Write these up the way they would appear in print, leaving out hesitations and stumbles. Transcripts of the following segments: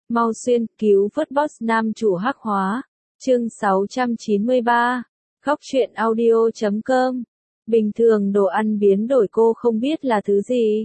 Mau xuyên, cứu vớt boss nam chủ hắc hóa. Chương 693. Góc truyện audio.com. Bình thường đồ ăn biến đổi cô không biết là thứ gì.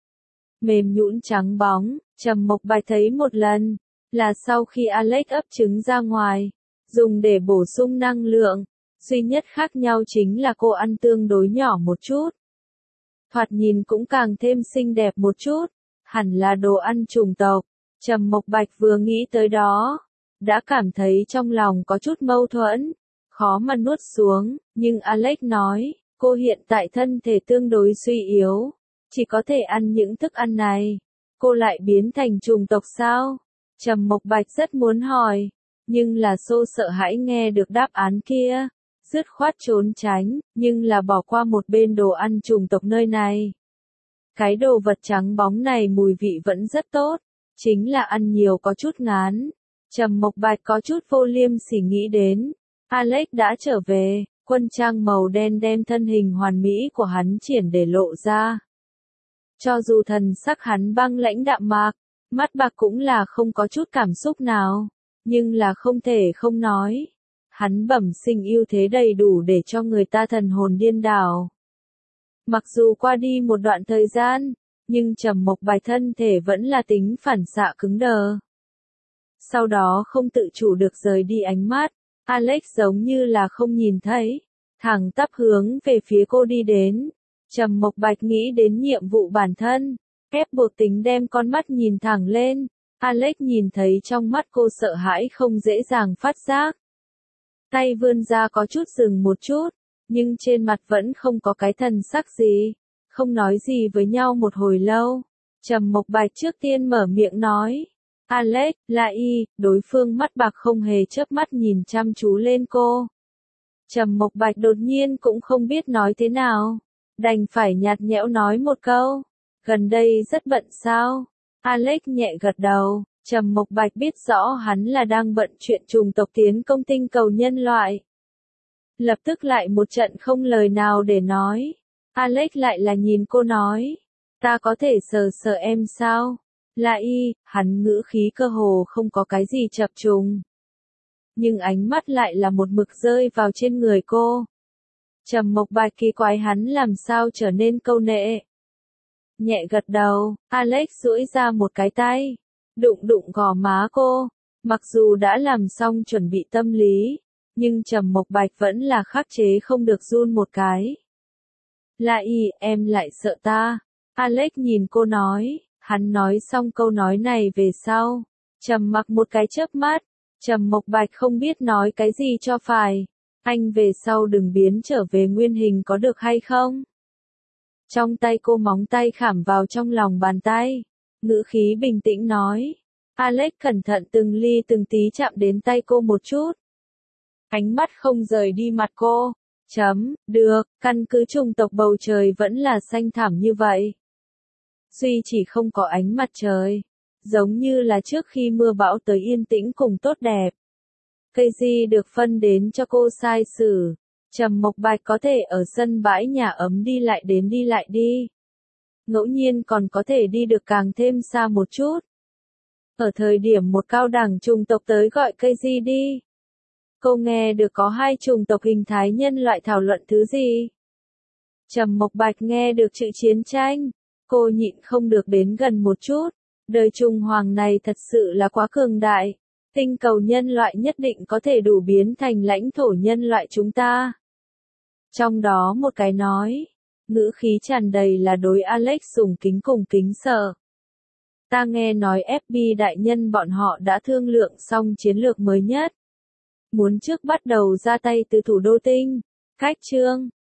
Mềm nhũn trắng bóng, Trầm Mộc Bạch thấy một lần, là sau khi Alex ấp trứng ra ngoài, dùng để bổ sung năng lượng. Duy nhất khác nhau chính là cô ăn tương đối nhỏ một chút. Thoạt nhìn cũng càng thêm xinh đẹp một chút, hẳn là đồ ăn chủng tộc. Trầm Mộc Bạch vừa nghĩ tới đó, đã cảm thấy trong lòng có chút mâu thuẫn, khó mà nuốt xuống, nhưng Alex nói, cô hiện tại thân thể tương đối suy yếu, chỉ có thể ăn những thức ăn này. Cô lại biến thành chủng tộc sao? Trầm Mộc Bạch rất muốn hỏi, nhưng là sợ hãi nghe được đáp án kia, dứt khoát trốn tránh, nhưng là bỏ qua một bên đồ ăn chủng tộc nơi này. Cái đồ vật trắng bóng này mùi vị vẫn rất tốt, chính là ăn nhiều có chút ngán. Trầm Mộc Bạch có chút vô liêm sỉ nghĩ đến, Alex đã trở về, quân trang màu đen đem thân hình hoàn mỹ của hắn triển để lộ ra. Cho dù thần sắc hắn băng lãnh đạm mạc, mắt bạc cũng là không có chút cảm xúc nào, nhưng là không thể không nói. Hắn bẩm sinh ưu thế đầy đủ để cho người ta thần hồn điên đảo. Mặc dù qua đi một đoạn thời gian, nhưng Trầm Mộc Bạch thân thể vẫn là tính phản xạ cứng đờ. Sau đó không tự chủ được rời đi ánh mắt, Alex giống như là không nhìn thấy, thẳng tắp hướng về phía cô đi đến. Trầm Mộc Bạch nghĩ đến nhiệm vụ bản thân, ép buộc tính đem con mắt nhìn thẳng lên. Alex nhìn thấy trong mắt cô sợ hãi không dễ dàng phát giác. Tay vươn ra có chút dừng một chút, nhưng trên mặt vẫn không có cái thần sắc gì, không nói gì với nhau một hồi lâu. Trầm Mộc Bạch trước tiên mở miệng nói, Alex, là y, đối phương mắt bạc không hề chớp mắt nhìn chăm chú lên cô. Trầm Mộc Bạch đột nhiên cũng không biết nói thế nào, đành phải nhạt nhẽo nói một câu, gần đây rất bận sao? Alex nhẹ gật đầu. Trầm Mộc Bạch biết rõ hắn là đang bận chuyện chủng tộc tiến công tinh cầu nhân loại. Lập tức lại một trận không lời nào để nói. Alex lại là nhìn cô nói, ta có thể sờ sờ em sao? Là y, hắn ngữ khí cơ hồ không có cái gì chập trùng. Nhưng ánh mắt lại là một mực rơi vào trên người cô. Trầm Mộc Bạch kỳ quái hắn làm sao trở nên câu nệ. Nhẹ gật đầu, Alex duỗi ra một cái tay, đụng gò má cô. Mặc dù đã làm xong chuẩn bị tâm lý, nhưng Trầm Mộc Bạch vẫn là khắc chế không được run một cái. Là y, em lại sợ ta. Alex nhìn cô nói, hắn nói xong câu nói này về sau, trầm mặc một cái chớp mắt. Trầm Mộc Bạch không biết nói cái gì cho phải. Anh về sau đừng biến trở về nguyên hình có được hay không? Trong tay cô móng tay khảm vào trong lòng bàn tay, ngữ khí bình tĩnh nói. Alex cẩn thận từng ly từng tí chạm đến tay cô một chút. Ánh mắt không rời đi mặt cô. Được, căn cứ chủng tộc bầu trời vẫn là xanh thẳm như vậy. Duy chỉ không có ánh mặt trời, giống như là trước khi mưa bão tới yên tĩnh cùng tốt đẹp. Cây gì được phân đến cho cô sai sử. Trầm Mộc Bạch có thể ở sân bãi nhà ấm đi lại đi. Ngẫu nhiên còn có thể đi được càng thêm xa một chút. Ở thời điểm một cao đẳng chủng tộc tới gọi cây gì đi. Cô nghe được có hai chủng tộc hình thái nhân loại thảo luận thứ gì. Trầm Mộc Bạch nghe được chữ chiến tranh. Cô nhịn không được đến gần một chút. Đời Trung Hoàng này thật sự là quá cường đại. Tinh cầu nhân loại nhất định có thể đủ biến thành lãnh thổ nhân loại chúng ta. Trong đó một cái nói, ngữ khí tràn đầy là đối Alex sùng kính cùng kính sợ. Ta nghe nói FB đại nhân bọn họ đã thương lượng xong chiến lược mới nhất. Muốn trước bắt đầu ra tay từ thủ đô tinh. Cách chương.